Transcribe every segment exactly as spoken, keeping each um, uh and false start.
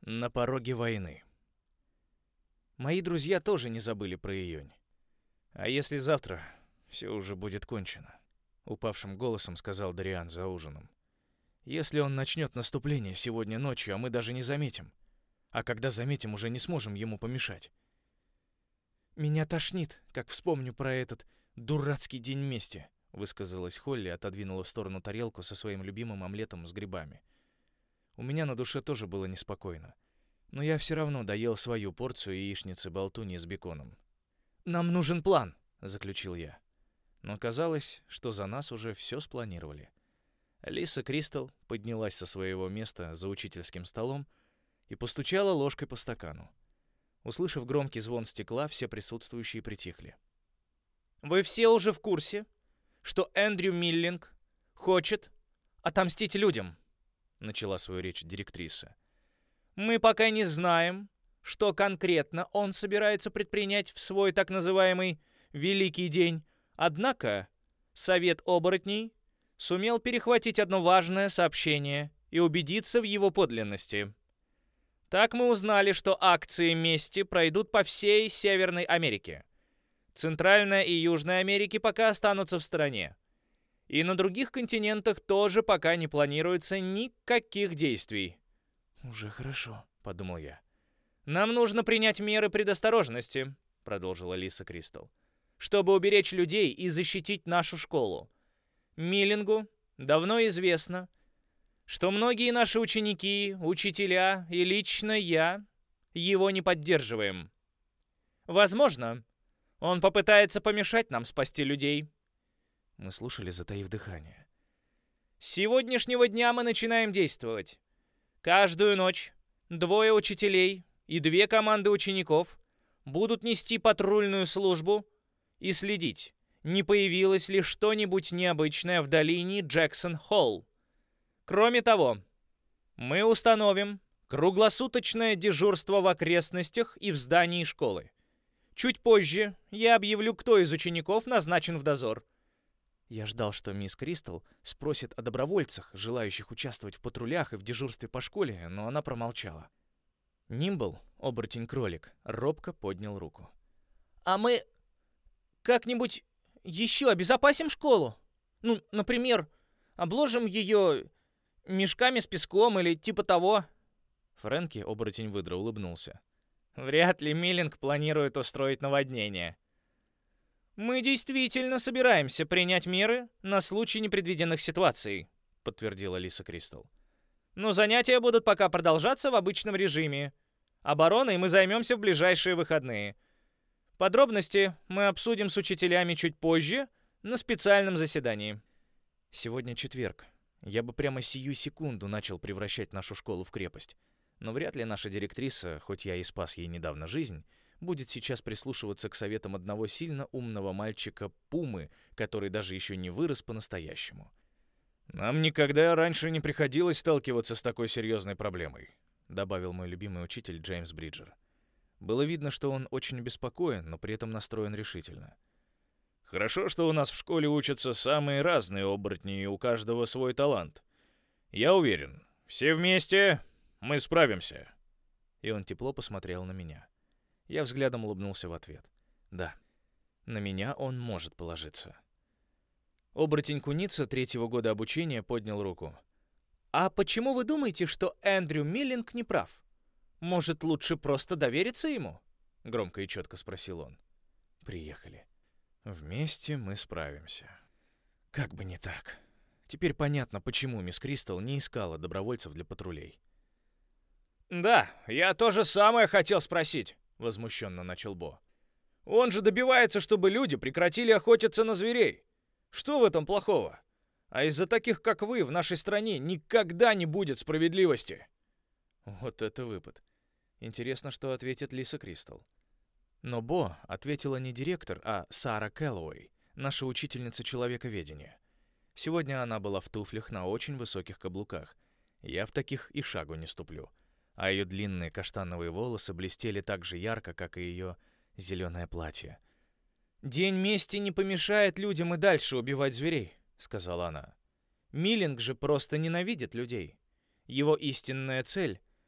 На пороге войны. Мои друзья тоже не забыли про июнь. А если завтра все уже будет кончено? Упавшим голосом сказал Дариан за ужином. Если он начнет наступление сегодня ночью, а мы даже не заметим. А когда заметим, уже не сможем ему помешать. Меня тошнит, как вспомню про этот дурацкий день мести, высказалась Холли и отодвинула в сторону тарелку со своим любимым омлетом с грибами. У меня на душе тоже было неспокойно. Но я все равно доел свою порцию яичницы-болтуньи с беконом. «Нам нужен план», — заключил я. Но казалось, что за нас уже все спланировали. Лиса Кристал поднялась со своего места за учительским столом и постучала ложкой по стакану. Услышав громкий звон стекла, все присутствующие притихли. «Вы все уже в курсе, что Эндрю Миллинг хочет отомстить людям?» — начала свою речь директриса. «Мы пока не знаем, что конкретно он собирается предпринять в свой так называемый «Великий день». Однако Совет оборотней сумел перехватить одно важное сообщение и убедиться в его подлинности. Так мы узнали, что акции мести пройдут по всей Северной Америке. Центральная и Южная Америки пока останутся в стороне. И на других континентах тоже пока не планируется никаких действий. «Уже хорошо», — подумал я. «Нам нужно принять меры предосторожности», — продолжила Лиса Кристал, «чтобы уберечь людей и защитить нашу школу. Миллингу давно известно, что многие наши ученики, учителя и лично я его не поддерживаем. Возможно, он попытается помешать нам спасти людей». Мы слушали, затаив дыхание. «С сегодняшнего дня мы начинаем действовать. Каждую ночь двое учителей и две команды учеников будут нести патрульную службу и следить, не появилось ли что-нибудь необычное в долине Джексон-Холл. Кроме того, мы установим круглосуточное дежурство в окрестностях и в здании школы. Чуть позже я объявлю, кто из учеников назначен в дозор». Я ждал, что мисс Кристал спросит о добровольцах, желающих участвовать в патрулях и в дежурстве по школе, но она промолчала. Нимбл, оборотень-кролик, робко поднял руку. «А мы как-нибудь еще обезопасим школу? Ну, например, обложим ее мешками с песком или типа того?» Фрэнки, оборотень-выдра, улыбнулся. «Вряд ли Миллинг планирует устроить наводнение. Мы действительно собираемся принять меры на случай непредвиденных ситуаций», — подтвердила Лиса Кристал. «Но занятия будут пока продолжаться в обычном режиме. Обороной мы займемся в ближайшие выходные. Подробности мы обсудим с учителями чуть позже на специальном заседании». Сегодня четверг. Я бы прямо сию секунду начал превращать нашу школу в крепость. Но вряд ли наша директриса, хоть я и спас ей недавно жизнь, будет сейчас прислушиваться к советам одного сильно умного мальчика Пумы, который даже еще не вырос по-настоящему. «Нам никогда раньше не приходилось сталкиваться с такой серьезной проблемой», добавил мой любимый учитель Джеймс Бриджер. Было видно, что он очень обеспокоен, но при этом настроен решительно. «Хорошо, что у нас в школе учатся самые разные оборотни, и у каждого свой талант. Я уверен, все вместе мы справимся». И он тепло посмотрел на меня. Я взглядом улыбнулся в ответ. Да, на меня он может положиться. Оборотень Куница третьего года обучения поднял руку. «А почему вы думаете, что Эндрю Миллинг не прав? Может, лучше просто довериться ему?» Громко и четко спросил он. «Приехали. Вместе мы справимся». Как бы не так. Теперь понятно, почему мисс Кристал не искала добровольцев для патрулей. «Да, я то же самое хотел спросить», — возмущенно начал Бо. «Он же добивается, чтобы люди прекратили охотиться на зверей. Что в этом плохого? А из-за таких, как вы, в нашей стране никогда не будет справедливости». Вот это выпад. Интересно, что ответит Лиса Кристал. Но Бо ответила не директор, а Сара Кэллоуэй, наша учительница человековедения. Сегодня она была в туфлях на очень высоких каблуках. Я в таких и шагу не ступлю. А ее длинные каштановые волосы блестели так же ярко, как и ее зеленое платье. «День мести не помешает людям и дальше убивать зверей», — сказала она. «Миллинг же просто ненавидит людей. Его истинная цель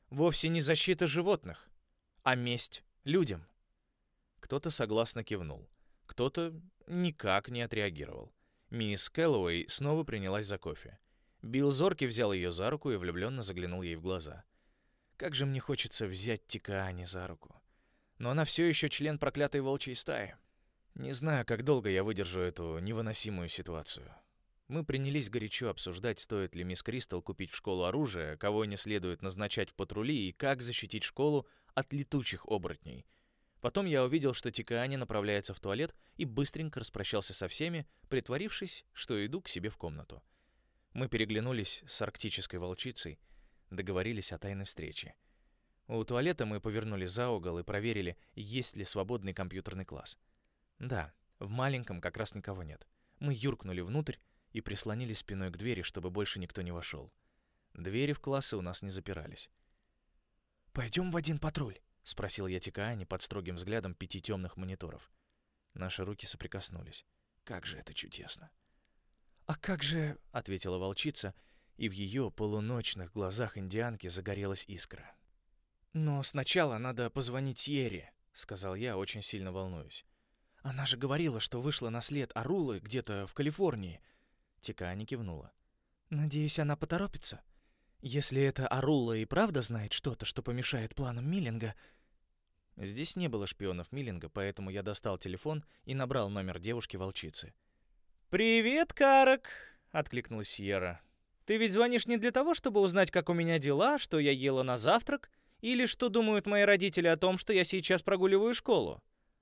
вовсе не защита животных, а месть людям. Кто-то согласно кивнул, кто-то никак не отреагировал. Мисс Кэллоуэй снова принялась за кофе. Билл зоркий взял ее за руку и влюбленно заглянул ей в глаза. Как же мне хочется взять Тикаани за руку. Но она все еще член проклятой волчьей стаи. Не знаю, как долго я выдержу эту невыносимую ситуацию. Мы принялись горячо обсуждать, стоит ли мисс Кристал купить в школу оружие, кого не следует назначать в патрули и как защитить школу от летучих оборотней. Потом я увидел, что Тикаани направляется в туалет и быстренько распрощался со всеми, притворившись, что иду к себе в комнату. Мы переглянулись с арктической волчицей, договорились о тайной встрече. У туалета мы повернули за угол и проверили, есть ли свободный компьютерный класс. Да, в маленьком как раз никого нет. Мы юркнули внутрь и прислонили спиной к двери, чтобы больше никто не вошел. Двери в классы у нас не запирались. «Пойдем в один патруль?» — спросил я Тикаани под строгим взглядом пяти темных мониторов. Наши руки соприкоснулись. Как же это чудесно! «А как же...» — ответила волчица, и в ее полуночных глазах индианки загорелась искра. «Но сначала надо позвонить Сьерре», — сказал я, очень сильно волнуюсь. «Она же говорила, что вышла на след Арулы где-то в Калифорнии». Тикаани кивнула. «Надеюсь, она поторопится. Если эта Арула и правда знает что-то, что помешает планам Миллинга...» Здесь не было шпионов Миллинга, поэтому я достал телефон и набрал номер девушки-волчицы. «Привет, Карак!» — откликнулась Сьерра. «Ты ведь звонишь не для того, чтобы узнать, как у меня дела, что я ела на завтрак, или что думают мои родители о том, что я сейчас прогуливаю школу?»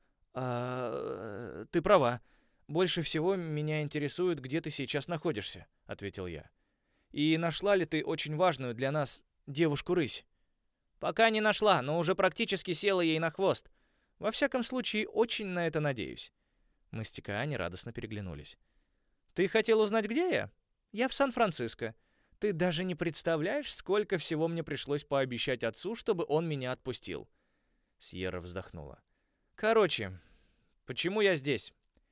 «А... ты права. Больше всего меня интересует, где ты сейчас находишься», — ответил я. «И нашла ли ты очень важную для нас девушку-рысь?» «Пока не нашла, но уже практически села ей на хвост. Во всяком случае, очень на это надеюсь». Мы с Тикаани радостно переглянулись. «Ты хотел узнать, где я? Я в Сан-Франциско. Ты даже не представляешь, сколько всего мне пришлось пообещать отцу, чтобы он меня отпустил». Сьерра вздохнула. «Короче, почему я здесь?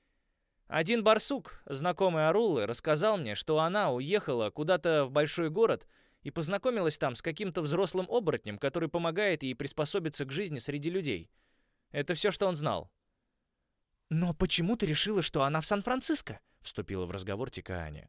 Один барсук, знакомый Арулы, рассказал мне, что она уехала куда-то в большой город и познакомилась там с каким-то взрослым оборотнем, который помогает ей приспособиться к жизни среди людей. Это все, что он знал». «Но почему ты решила, что она в Сан-Франциско?» — вступила в разговор Тикаани.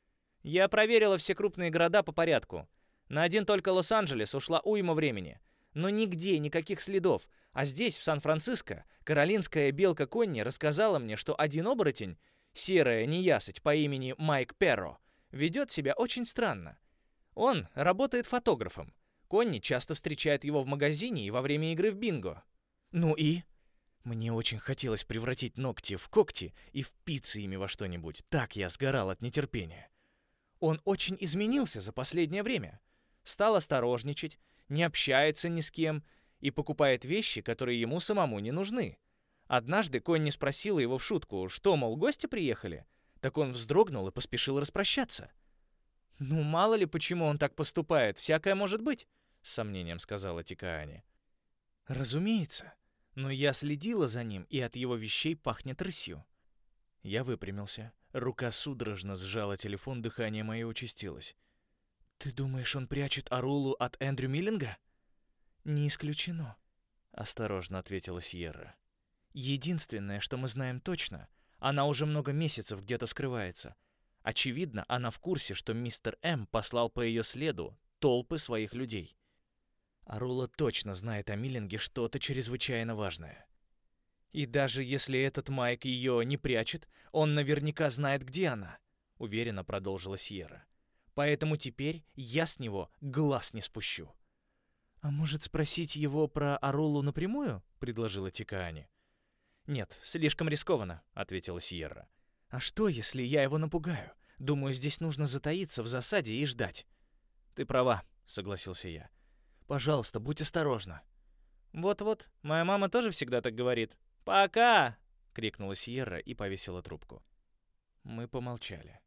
«Я проверила все крупные города по порядку. На один только Лос-Анджелес ушла уйма времени. Но нигде никаких следов. А здесь, в Сан-Франциско, каролинская белка Конни рассказала мне, что один оборотень, серая неясыть по имени Майк Перро, ведет себя очень странно. Он работает фотографом. Конни часто встречает его в магазине и во время игры в бинго». «Ну и?» Мне очень хотелось превратить ногти в когти и впиться ими во что-нибудь. Так я сгорал от нетерпения. «Он очень изменился за последнее время. Стал осторожничать, не общается ни с кем и покупает вещи, которые ему самому не нужны. Однажды Конни спросила его в шутку, что, мол, гости приехали? Так он вздрогнул и поспешил распрощаться». «Ну, мало ли, почему он так поступает, всякое может быть», — с сомнением сказала Тикаани. «Разумеется. Но я следила за ним, и от его вещей пахнет рысью». Я выпрямился. Рука судорожно сжала телефон, дыхание мое участилось. «Ты думаешь, он прячет Арулу от Эндрю Миллинга?» «Не исключено», — осторожно ответила Сьерра. «Единственное, что мы знаем точно, она уже много месяцев где-то скрывается. Очевидно, она в курсе, что мистер М послал по ее следу толпы своих людей. Арула точно знает о Миллинге что-то чрезвычайно важное. И даже если этот Майк ее не прячет, он наверняка знает, где она», — уверенно продолжила Сьерра. «Поэтому теперь я с него глаз не спущу». «А может, спросить его про Арулу напрямую?» — предложила Тикаани. «Нет, слишком рискованно», — ответила Сьерра. «А что, если я его напугаю? Думаю, здесь нужно затаиться в засаде и ждать». «Ты права», — согласился я. «Пожалуйста, будь осторожна». «Вот-вот, моя мама тоже всегда так говорит. Пока!» — крикнула Сьерра и повесила трубку. Мы помолчали.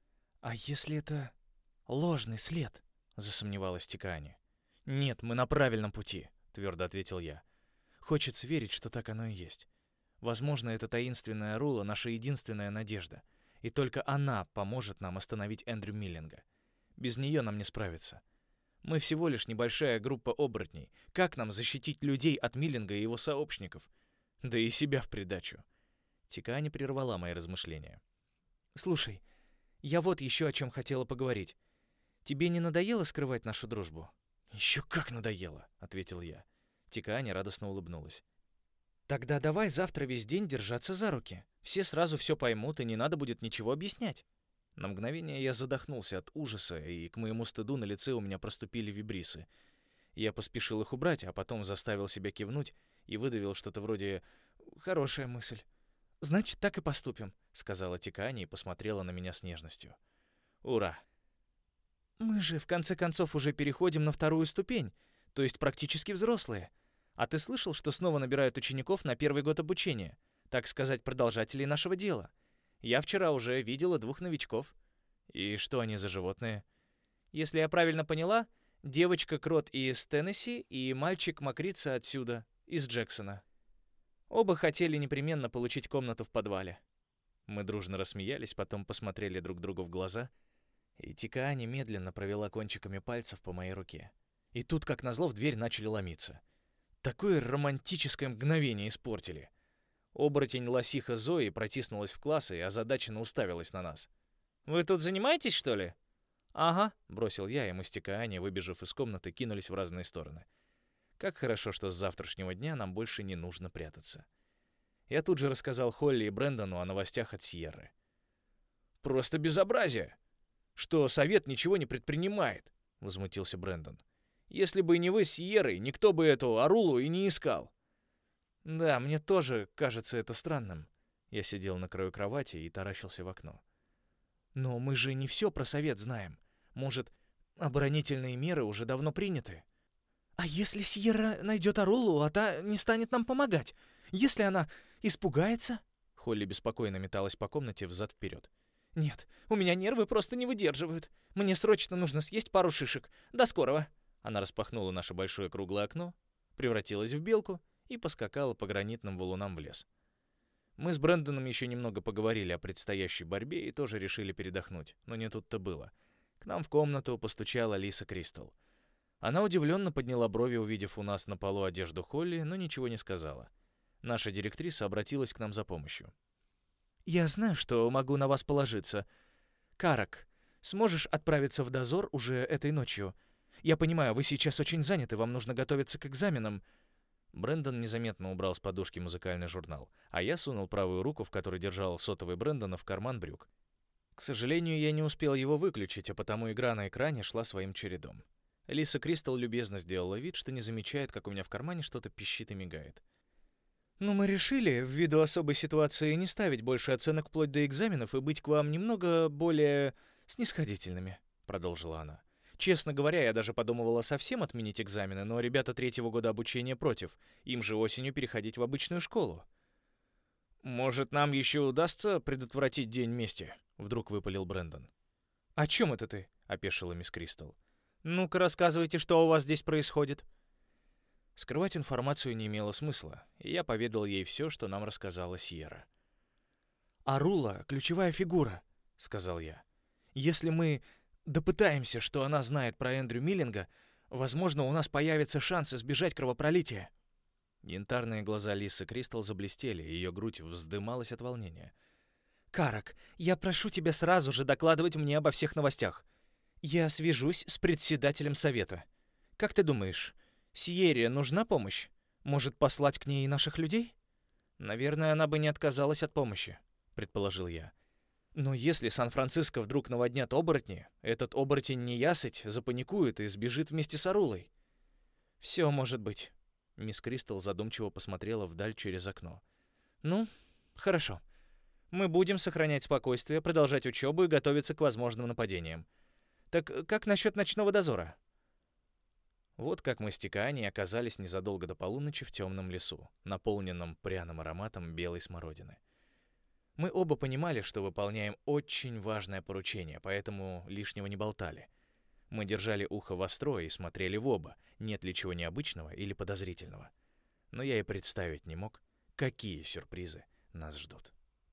«А если это ложный след?» — засомневалась Тикаани. «Нет, мы на правильном пути», — твердо ответил я. «Хочется верить, что так оно и есть. Возможно, эта таинственная Арула — наша единственная надежда, и только она поможет нам остановить Эндрю Миллинга. Без нее нам не справиться. Мы всего лишь небольшая группа оборотней. Как нам защитить людей от Миллинга и его сообщников? Да и себя в придачу. Тикаани прервала мои размышления. «Слушай, я вот еще о чем хотела поговорить. Тебе не надоело скрывать нашу дружбу?» «Еще как надоело», — ответил я. Тикаани радостно улыбнулась. «Тогда давай завтра весь день держаться за руки. Все сразу все поймут, и не надо будет ничего объяснять». На мгновение я задохнулся от ужаса, и к моему стыду на лице у меня проступили вибрисы. Я поспешил их убрать, а потом заставил себя кивнуть и выдавил что-то вроде «хорошая мысль». «Значит, так и поступим», — сказала Тикаани и посмотрела на меня с нежностью. «Ура!» «Мы же, в конце концов, уже переходим на вторую ступень, то есть практически взрослые. А ты слышал, что снова набирают учеников на первый год обучения? Так сказать, продолжателей нашего дела. Я вчера уже видела двух новичков». «И что они за животные?» «Если я правильно поняла, девочка Крот из Теннесси и мальчик Макрица отсюда, из Джексона. Оба хотели непременно получить комнату в подвале». Мы дружно рассмеялись, потом посмотрели друг другу в глаза, и Тикаани медленно провела кончиками пальцев по моей руке. И тут, как назло, в дверь начали ломиться. Такое романтическое мгновение испортили. Оборотень-лосиха Зои протиснулась в класс и озадаченно уставилась на нас. «Вы тут занимаетесь, что ли?» «Ага», — бросил я, и мы с Тикаани, выбежав из комнаты, кинулись в разные стороны. Как хорошо, что с завтрашнего дня нам больше не нужно прятаться. Я тут же рассказал Холли и Брэндону о новостях от Сьерры. «Просто безобразие! Что совет ничего не предпринимает», — возмутился Брэндон. «Если бы не вы с Сьеррой, никто бы эту Арулу и не искал». «Да, мне тоже кажется это странным». Я сидел на краю кровати и таращился в окно. «Но мы же не все про совет знаем. Может, оборонительные меры уже давно приняты?» «А если Сьерра найдет Арулу, а та не станет нам помогать? Если она испугается?» Холли беспокойно металась по комнате взад-вперед. «Нет, у меня нервы просто не выдерживают. Мне срочно нужно съесть пару шишек. До скорого!» Она распахнула наше большое круглое окно, превратилась в белку и поскакала по гранитным валунам в лес. Мы с Брэндоном еще немного поговорили о предстоящей борьбе и тоже решили передохнуть, но не тут-то было. К нам в комнату постучала Лиса Кристал. Она удивленно подняла брови, увидев у нас на полу одежду Холли, но ничего не сказала. Наша директриса обратилась к нам за помощью. «Я знаю, что могу на вас положиться. Карак, сможешь отправиться в дозор уже этой ночью? Я понимаю, вы сейчас очень заняты, вам нужно готовиться к экзаменам». Брэндон незаметно убрал с подушки музыкальный журнал, а я сунул правую руку, в которой держал сотовый Брэндона, в карман брюк. К сожалению, я не успел его выключить, а потому игра на экране шла своим чередом. Лиса Кристал любезно сделала вид, что не замечает, как у меня в кармане что-то пищит и мигает. «Ну, мы решили, ввиду особой ситуации, не ставить больше оценок вплоть до экзаменов и быть к вам немного более снисходительными», — продолжила она. «Честно говоря, я даже подумывала совсем отменить экзамены, но ребята третьего года обучения против. Им же осенью переходить в обычную школу». «Может, нам еще удастся предотвратить день мести?» — вдруг выпалил Брэндон. «О чем это ты?» — опешила мисс Кристал. «Ну-ка, рассказывайте, что у вас здесь происходит». Скрывать информацию не имело смысла, и я поведал ей все, что нам рассказала Сьерра. «Арула — ключевая фигура», — сказал я. «Если мы допытаемся, что она знает про Эндрю Миллинга, возможно, у нас появится шанс избежать кровопролития». Янтарные глаза Лисы Кристал заблестели, и ее грудь вздымалась от волнения. «Карак, я прошу тебя сразу же докладывать мне обо всех новостях. Я свяжусь с председателем совета. Как ты думаешь, Сьерре нужна помощь? Может, послать к ней наших людей?» «Наверное, она бы не отказалась от помощи», — предположил я. «Но если Сан-Франциско вдруг наводнят оборотни, этот оборотень неясыть запаникует и сбежит вместе с Арулой». «Все может быть». Мисс Кристал задумчиво посмотрела вдаль через окно. «Ну, хорошо. Мы будем сохранять спокойствие, продолжать учебу и готовиться к возможным нападениям. Так как насчет ночного дозора?» Вот как мы с Тикаани оказались незадолго до полуночи в темном лесу, наполненном пряным ароматом белой смородины. Мы оба понимали, что выполняем очень важное поручение, поэтому лишнего не болтали. Мы держали ухо востро и смотрели в оба, нет ли чего необычного или подозрительного. Но я и представить не мог, какие сюрпризы нас ждут.